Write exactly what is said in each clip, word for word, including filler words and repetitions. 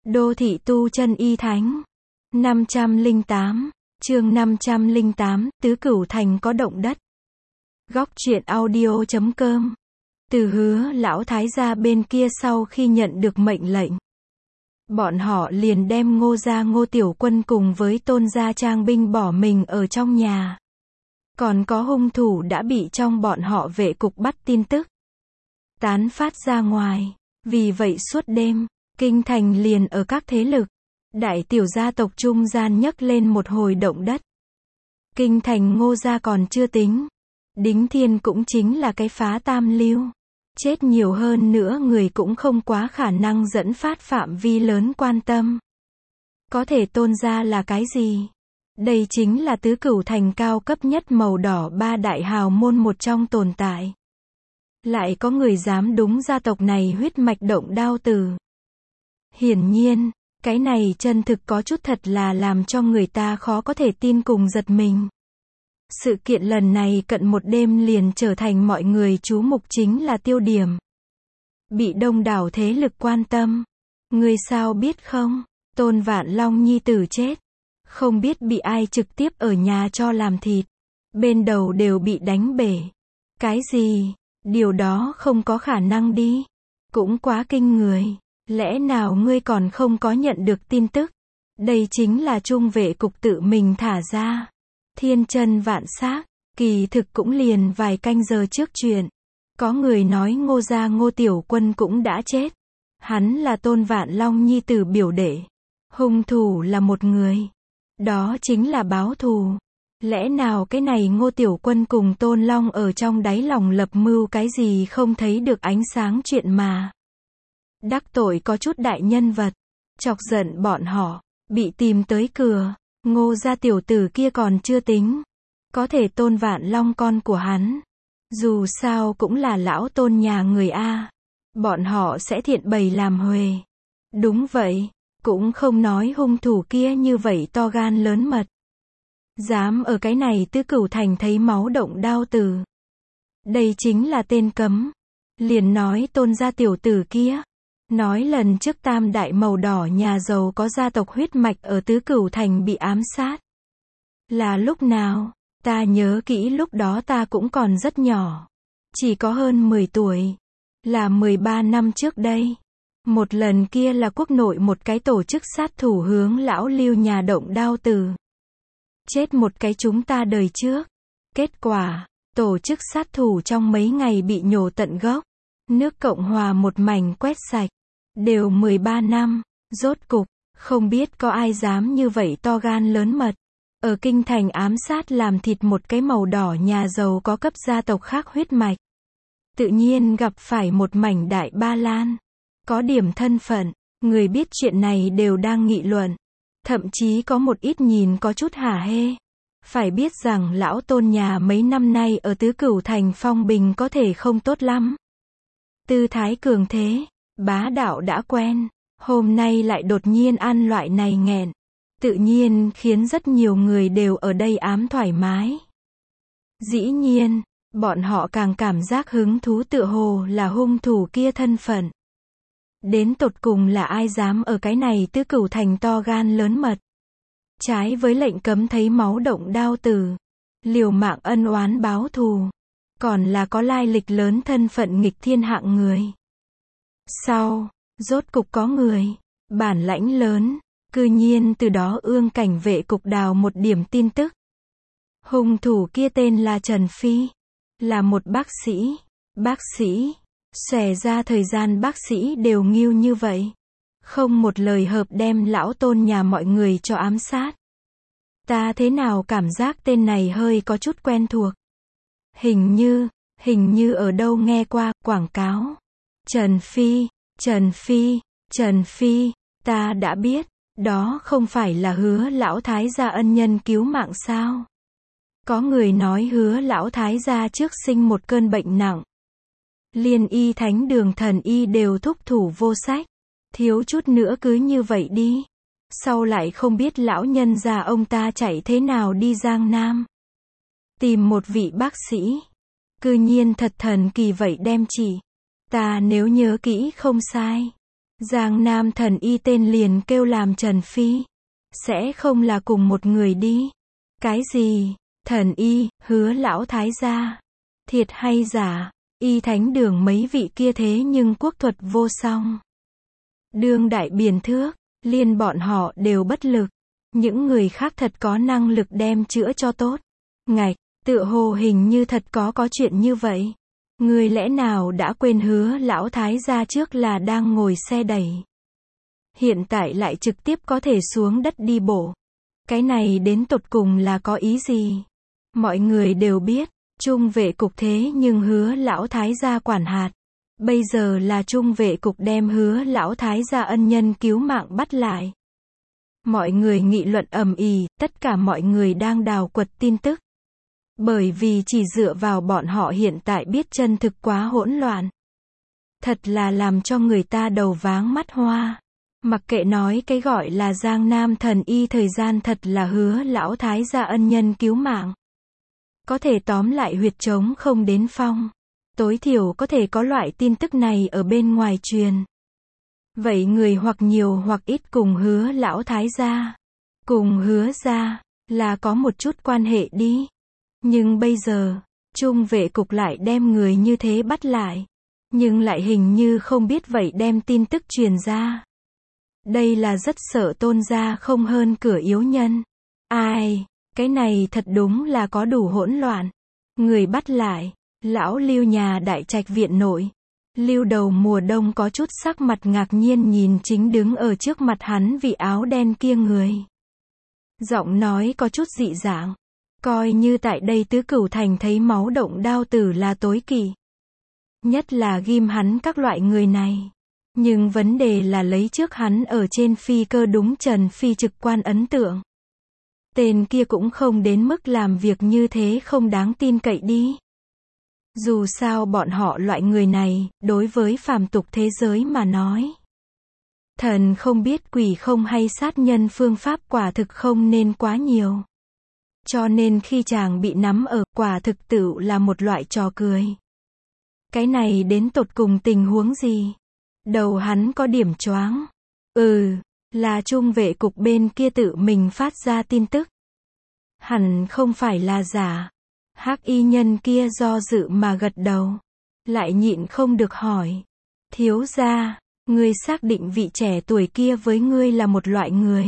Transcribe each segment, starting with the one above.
Đô thị tu chân y thánh. năm trăm lẻ tám, chương năm trăm lẻ tám, Tứ Cửu Thành có động đất. Góc truyện audio chấm com. Từ Hứa lão thái gia bên kia sau khi nhận được mệnh lệnh, bọn họ liền đem Ngô gia Ngô Tiểu Quân cùng với Tôn gia trang binh bỏ mình ở trong nhà. Còn có hung thủ đã bị trong bọn họ vệ cục bắt tin tức tán phát ra ngoài. Vì vậy suốt đêm, kinh thành liền ở các thế lực, đại tiểu gia tộc trung gian nhấc lên một hồi động đất. Kinh thành Ngô gia còn chưa tính, Đính Thiên cũng chính là cái phá tam lưu, chết nhiều hơn nữa người cũng không quá khả năng dẫn phát phạm vi lớn quan tâm. Có thể Tôn gia là cái gì? Đây chính là Tứ Cửu Thành cao cấp nhất màu đỏ ba đại hào môn một trong tồn tại. Lại có người dám đúng gia tộc này huyết mạch động đao tử. Hiển nhiên, cái này chân thực có chút thật là làm cho người ta khó có thể tin cùng giật mình. Sự kiện lần này cận một đêm liền trở thành mọi người chú mục, chính là tiêu điểm. Bị đông đảo thế lực quan tâm. Người sao biết không, Tôn Vạn Long nhi tử chết. Không biết bị ai trực tiếp ở nhà cho làm thịt. Bên đầu đều bị đánh bể. Cái gì? Điều đó không có khả năng đi. Cũng quá kinh người. Lẽ nào ngươi còn không có nhận được tin tức? Đây chính là trung vệ cục tự mình thả ra. Thiên chân vạn xác, kỳ thực cũng liền vài canh giờ trước chuyện. Có người nói Ngô gia Ngô Tiểu Quân cũng đã chết. Hắn là Tôn Vạn Long nhi tử biểu đệ. Hung thủ là một người. Đó chính là báo thù. Lẽ nào cái này Ngô Tiểu Quân cùng Tôn Long ở trong đáy lòng lập mưu cái gì không thấy được ánh sáng chuyện mà. Đắc tội có chút đại nhân vật. Chọc giận bọn họ. Bị tìm tới cửa. Ngô gia tiểu tử kia còn chưa tính. Có thể Tôn Vạn Long con của hắn. Dù sao cũng là lão Tôn nhà người A. Bọn họ sẽ thiện bày làm huề. Đúng vậy. Cũng không nói hung thủ kia như vậy to gan lớn mật. Dám ở cái này Tứ Cửu Thành thấy máu động đao tử. Đây chính là tên cấm. Liền nói Tôn gia tiểu tử kia. Nói lần trước tam đại màu đỏ nhà giàu có gia tộc huyết mạch ở Tứ Cửu Thành bị ám sát. Là lúc nào? Ta nhớ kỹ lúc đó ta cũng còn rất nhỏ. Chỉ có hơn mười tuổi. Là mười ba năm trước đây. Một lần kia là quốc nội một cái tổ chức sát thủ hướng lão Lưu nhà động đao tử. Chết một cái chúng ta đời trước. Kết quả, tổ chức sát thủ trong mấy ngày bị nhổ tận gốc. Nước Cộng Hòa một mảnh quét sạch. Đều mười ba năm. Rốt cục, không biết có ai dám như vậy to gan lớn mật. Ở kinh thành ám sát làm thịt một cái màu đỏ nhà giàu có cấp gia tộc khác huyết mạch. Tự nhiên gặp phải một mảnh đại ba lan. Có điểm thân phận, người biết chuyện này đều đang nghị luận. Thậm chí có một ít nhìn có chút hả hê. Phải biết rằng lão Tôn nhà mấy năm nay ở Tứ Cửu Thành phong bình có thể không tốt lắm. Tư thái cường thế, bá đạo đã quen. Hôm nay lại đột nhiên ăn loại này nghẹn. Tự nhiên khiến rất nhiều người đều ở đây ám thoải mái. Dĩ nhiên, bọn họ càng cảm giác hứng thú tựa hồ là hung thủ kia thân phận. Đến tột cùng là ai dám ở cái này Tứ Cửu Thành to gan lớn mật. Trái với lệnh cấm thấy máu động đao tử. Liều mạng ân oán báo thù. Còn là có lai lịch lớn thân phận nghịch thiên hạng người. Sau, rốt cục có người, bản lãnh lớn, cư nhiên từ đó ương cảnh vệ cục đào một điểm tin tức. Hung thủ kia tên là Trần Phi. Là một bác sĩ. Bác sĩ. Xòe ra thời gian bác sĩ đều nghiêu như vậy. Không một lời hợp đem lão Tôn nhà mọi người cho ám sát. Ta thế nào cảm giác tên này hơi có chút quen thuộc. Hình như, hình như ở đâu nghe qua, quảng cáo. Trần Phi, Trần Phi, Trần Phi, ta đã biết, đó không phải là Hứa lão thái gia ân nhân cứu mạng sao? Có người nói Hứa lão thái gia trước sinh một cơn bệnh nặng. Liên y thánh đường thần y đều thúc thủ vô sách. Thiếu chút nữa cứ như vậy đi. Sau lại không biết lão nhân già ông ta chạy thế nào đi Giang Nam. Tìm một vị bác sĩ. Cư nhiên thật thần kỳ vậy đem chỉ. Ta nếu nhớ kỹ không sai. Giang Nam thần y tên liền kêu làm Trần Phi. Sẽ không là cùng một người đi. Cái gì? Thần y, Hứa lão thái gia. Thiệt hay giả? Y thánh đường mấy vị kia thế nhưng quốc thuật vô song. Đương đại biện thước, liên bọn họ đều bất lực. Những người khác thật có năng lực đem chữa cho tốt. Ngạch, tựa hồ hình như thật có có chuyện như vậy. Người lẽ nào đã quên Hứa lão thái gia trước là đang ngồi xe đẩy. Hiện tại lại trực tiếp có thể xuống đất đi bộ. Cái này đến tột cùng là có ý gì? Mọi người đều biết, Trung vệ cục thế nhưng Hứa lão thái gia quản hạt. Bây giờ là Trung vệ cục đem Hứa lão thái gia ân nhân cứu mạng bắt lại. Mọi người nghị luận ầm ĩ, tất cả mọi người đang đào quật tin tức. Bởi vì chỉ dựa vào bọn họ hiện tại biết chân thực quá hỗn loạn. Thật là làm cho người ta đầu váng mắt hoa. Mặc kệ nói cái gọi là Giang Nam thần y thời gian thật là Hứa lão thái gia ân nhân cứu mạng. Có thể tóm lại huyệt trống không đến phong. Tối thiểu có thể có loại tin tức này ở bên ngoài truyền. Vậy người hoặc nhiều hoặc ít cùng Hứa lão thái gia, cùng Hứa gia, là có một chút quan hệ đi. Nhưng bây giờ, Trung vệ cục lại đem người như thế bắt lại. Nhưng lại hình như không biết vậy đem tin tức truyền ra. Đây là rất sợ Tôn gia không hơn cửa yếu nhân. Ai, cái này thật đúng là có đủ hỗn loạn. Người bắt lại, lão Lưu nhà đại trạch viện nội. Lưu đầu mùa đông có chút sắc mặt ngạc nhiên nhìn chính đứng ở trước mặt hắn vị áo đen kia người. Giọng nói có chút dị dạng. Coi như tại đây tứ cửu thành thấy máu động đao tử là tối kỵ. Nhất là ghim hắn các loại người này. Nhưng vấn đề là lấy trước hắn ở trên phi cơ đúng Trần Phi trực quan ấn tượng. Tên kia cũng không đến mức làm việc như thế không đáng tin cậy đi. Dù sao bọn họ loại người này, đối với phàm tục thế giới mà nói. Thần không biết quỷ không hay sát nhân phương pháp quả thực không nên quá nhiều. Cho nên khi chàng bị nắm ở, quả thực tự là một loại trò cười. Cái này đến tột cùng tình huống gì? Đầu hắn có điểm choáng. Ừ, là Trung vệ cục bên kia tự mình phát ra tin tức. Hẳn không phải là giả. Hắc y nhân kia do dự mà gật đầu. Lại nhịn không được hỏi. Thiếu gia, ngươi xác định vị trẻ tuổi kia với ngươi là một loại người.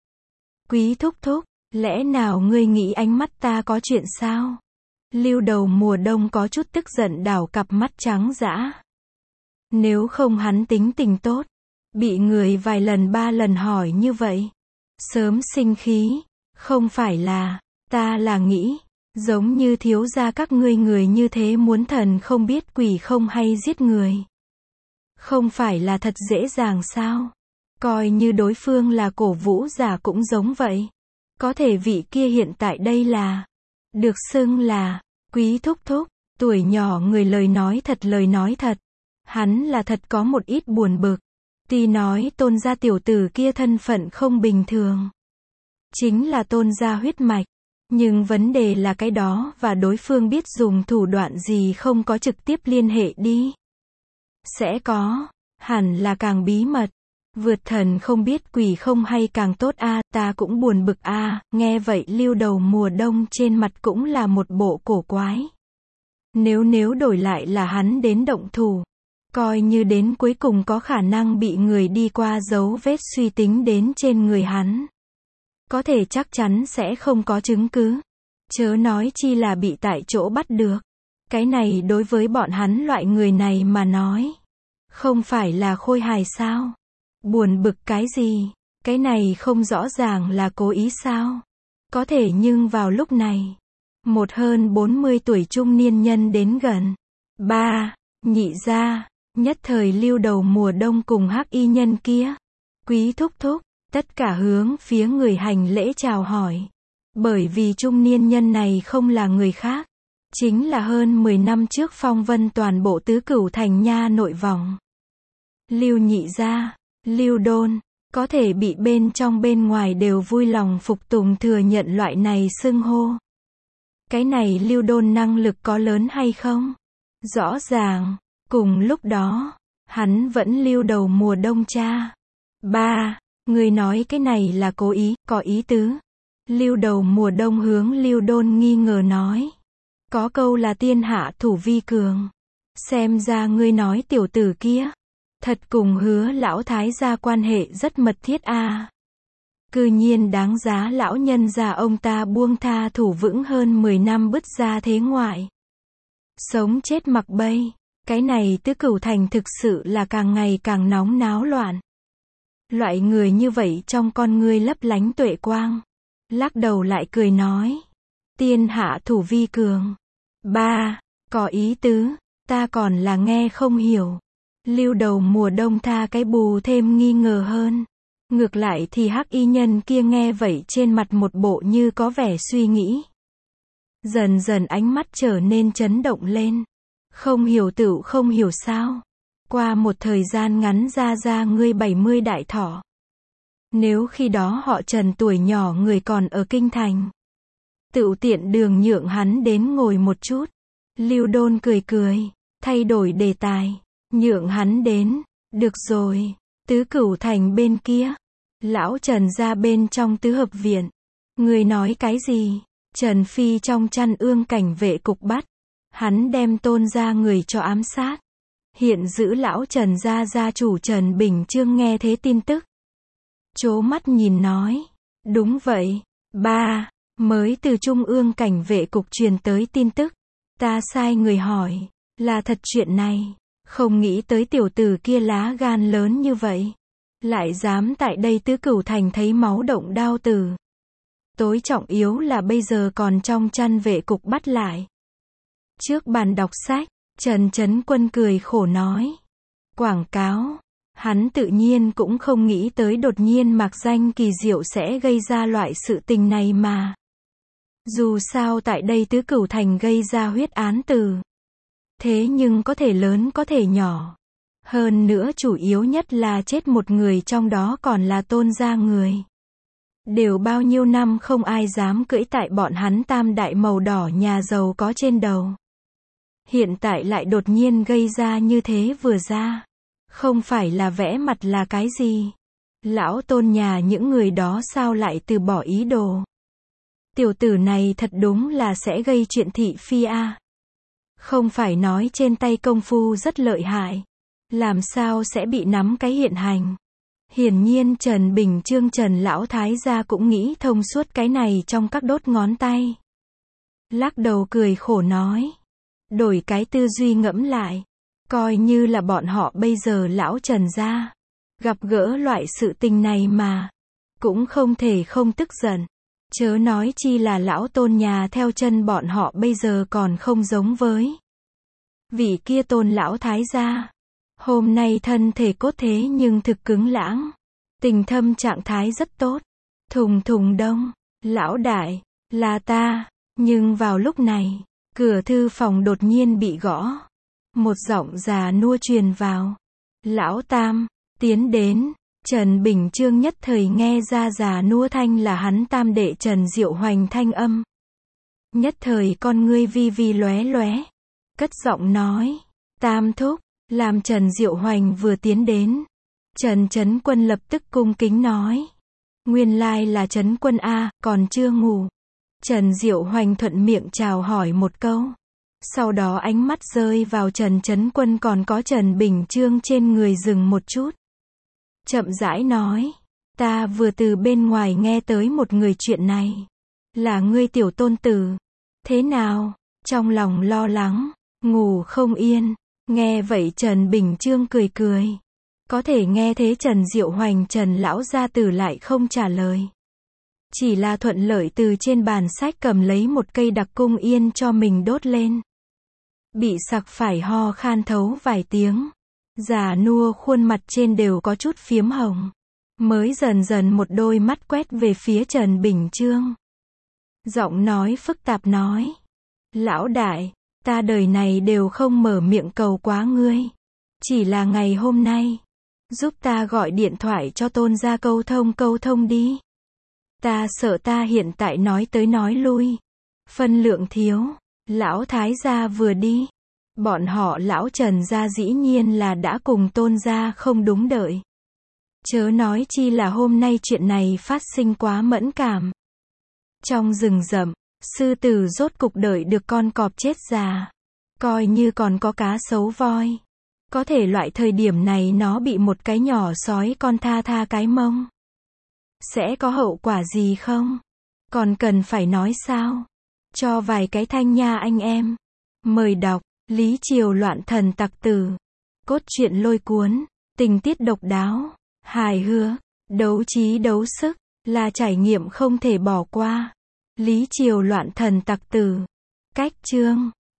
Quý thúc thúc, lẽ nào ngươi nghĩ ánh mắt ta có chuyện sao? Lưu đầu mùa đông có chút tức giận đảo cặp mắt trắng dã. Nếu không hắn tính tình tốt, bị người vài lần ba lần hỏi như vậy, sớm sinh khí, không phải là, ta là nghĩ, giống như thiếu gia các ngươi người như thế muốn thần không biết quỷ không hay giết người. Không phải là thật dễ dàng sao? Coi như đối phương là cổ vũ giả cũng giống vậy. Có thể vị kia hiện tại đây là, được xưng là, quý thúc thúc, tuổi nhỏ người lời nói thật lời nói thật. Hắn là thật có một ít buồn bực. Tuy nói Tôn gia tiểu tử kia thân phận không bình thường. Chính là Tôn gia huyết mạch. Nhưng vấn đề là cái đó và đối phương biết dùng thủ đoạn gì không có trực tiếp liên hệ đi. Sẽ có, hẳn là càng bí mật. Vượt thần không biết quỷ không hay càng tốt a à, ta cũng buồn bực a à. Nghe vậy Lưu đầu mùa đông trên mặt cũng là một bộ cổ quái. Nếu nếu đổi lại là hắn đến động thủ. Coi như đến cuối cùng có khả năng bị người đi qua dấu vết suy tính đến trên người hắn. Có thể chắc chắn sẽ không có chứng cứ. Chớ nói chi là bị tại chỗ bắt được. Cái này đối với bọn hắn loại người này mà nói. Không phải là khôi hài sao? Buồn bực cái gì? Cái này không rõ ràng là cố ý sao? Có thể nhưng vào lúc này. Một hơn bốn mươi tuổi trung niên nhân đến gần. Ba, nhị gia. Nhất thời Lưu đầu mùa đông cùng hắc y nhân kia. Quý thúc thúc, tất cả hướng phía người hành lễ chào hỏi. Bởi vì trung niên nhân này không là người khác. Chính là hơn mười năm trước phong vân toàn bộ tứ cửu thành nha nội vòng. Lưu nhị gia, Lưu đôn, có thể bị bên trong bên ngoài đều vui lòng phục tùng thừa nhận loại này xưng hô. Cái này Lưu đôn năng lực có lớn hay không? Rõ ràng. Cùng lúc đó, Hắn vẫn lưu đầu mùa đông cha. Ba, người nói cái này là cố ý, có ý tứ. Lưu đầu mùa đông hướng Lưu Đôn nghi ngờ nói. Có câu là tiên hạ thủ vi cường. Xem ra ngươi nói tiểu tử kia. Thật cùng Hứa lão thái gia quan hệ rất mật thiết a. À. Cư nhiên đáng giá lão nhân gia ông ta buông tha thủ vững hơn mười năm bứt ra thế ngoại. Sống chết mặc bay. Cái này Tứ Cửu Thành thực sự là càng ngày càng nóng náo loạn. Loại người như vậy trong con ngươi lấp lánh tuệ quang. Lắc đầu lại cười nói. Tiên hạ thủ vi cường. Ba, có ý tứ, ta còn là nghe không hiểu. Lưu đầu mùa đông tha cái bù thêm nghi ngờ hơn. Ngược lại thì hắc y nhân kia nghe vậy trên mặt một bộ như có vẻ suy nghĩ. Dần dần ánh mắt trở nên chấn động lên. Không hiểu tựu không hiểu sao. Qua một thời gian ngắn ra ra ngươi bảy mươi đại thọ. Nếu khi đó họ Trần tuổi nhỏ người còn ở kinh thành. Tựu tiện đường nhượng hắn đến ngồi một chút. Lưu Đôn cười cười, thay đổi đề tài. Nhượng hắn đến, được rồi. Tứ Cửu Thành bên kia. Lão Trần ra bên trong tứ hợp viện. Người nói cái gì? Trần Phi trong chăn ương cảnh vệ cục bắt. Hắn đem Tôn gia người cho ám sát. Hiện giữ lão Trần gia gia chủ Trần Bình Chương nghe thế tin tức. Chố mắt nhìn nói. Đúng vậy. Ba, mới từ Trung ương cảnh vệ cục truyền tới tin tức. Ta sai người hỏi. Là thật chuyện này. Không nghĩ tới tiểu tử kia lá gan lớn như vậy. Lại dám tại đây Tứ Cửu Thành thấy máu động đao tử. Tối trọng yếu là bây giờ còn trong chăn vệ cục bắt lại. Trước bàn đọc sách, Trần Chấn Quân cười khổ nói. Quảng cáo. Hắn tự nhiên cũng không nghĩ tới đột nhiên mạc danh kỳ diệu sẽ gây ra loại sự tình này mà. Dù sao tại đây Tứ Cửu Thành gây ra huyết án tử. Thế nhưng có thể lớn có thể nhỏ. Hơn nữa chủ yếu nhất là chết một người trong đó còn là Tôn gia người. Đều bao nhiêu năm không ai dám cưỡi tại bọn hắn tam đại màu đỏ nhà giàu có trên đầu. Hiện tại lại đột nhiên gây ra như thế vừa ra. Không phải là vẽ mặt là cái gì. Lão Tôn nhà những người đó sao lại từ bỏ ý đồ. Tiểu tử này thật đúng là sẽ gây chuyện thị phi a. À. Không phải nói trên tay công phu rất lợi hại. Làm sao sẽ bị nắm cái hiện hành. Hiển nhiên Trần Bình Chương Trần Lão Thái gia cũng nghĩ thông suốt cái này trong các đốt ngón tay. Lắc đầu cười khổ nói. Đổi cái tư duy ngẫm lại. Coi như là bọn họ bây giờ Lão Trần gia. Gặp gỡ loại sự tình này mà. Cũng không thể không tức giận. Chớ nói chi là Lão Tôn nhà theo chân bọn họ bây giờ còn không giống với. Vị kia Tôn Lão Thái gia. Hôm nay thân thể cốt thế nhưng thực cứng lãng. Tình thâm trạng thái rất tốt. Thùng thùng đông. Lão đại. Là ta. Nhưng vào lúc này. Cửa thư phòng đột nhiên bị gõ. Một giọng già nua truyền vào. Lão Tam. Tiến đến. Trần Bình Chương nhất thời nghe ra già nua thanh là hắn tam đệ Trần Diệu Hoành thanh âm. Nhất thời con ngươi vi vi lóe lóe. Cất giọng nói. Tam thúc. Làm Trần Diệu Hoành vừa tiến đến. Trần Chấn Quân lập tức cung kính nói. Nguyên lai là Chấn Quân A, còn chưa ngủ. Trần Diệu Hoành thuận miệng chào hỏi một câu. Sau đó ánh mắt rơi vào Trần Chấn Quân còn có Trần Bình Chương trên người dừng một chút. Chậm rãi nói. Ta vừa từ bên ngoài nghe tới một người chuyện này. Là ngươi tiểu tôn tử. Thế nào? Trong lòng lo lắng. Ngủ không yên. Nghe vậy Trần Bình Chương cười cười. Có thể nghe thế Trần Diệu Hoành Trần lão gia tử lại không trả lời. Chỉ là thuận lợi từ trên bàn sách cầm lấy một cây đặc cung yên cho mình đốt lên. Bị sặc phải ho khan thấu vài tiếng. Già nua khuôn mặt trên đều có chút phiếm hồng. Mới dần dần một đôi mắt quét về phía Trần Bình Chương. Giọng nói phức tạp nói. Lão đại. Ta đời này đều không mở miệng cầu quá ngươi. Chỉ là ngày hôm nay. Giúp ta gọi điện thoại cho Tôn gia câu thông câu thông đi. Ta sợ ta hiện tại nói tới nói lui. Phân lượng thiếu. Lão Thái gia vừa đi. Bọn họ lão Trần gia dĩ nhiên là đã cùng Tôn gia không đúng đợi. Chớ nói chi là hôm nay chuyện này phát sinh quá mẫn cảm. Trong rừng rậm, sư tử rốt cục đợi được con cọp chết già. Coi như còn có cá sấu voi. Có thể loại thời điểm này nó bị một cái nhỏ sói con tha tha cái mông. Sẽ có hậu quả gì không? Còn cần phải nói sao? Cho vài cái thanh nha anh em. Mời đọc, Lý Triều loạn thần tặc tử. Cốt truyện lôi cuốn, tình tiết độc đáo, hài hước, đấu trí đấu sức, là trải nghiệm không thể bỏ qua. Lý Triều loạn thần tặc tử. Cách chương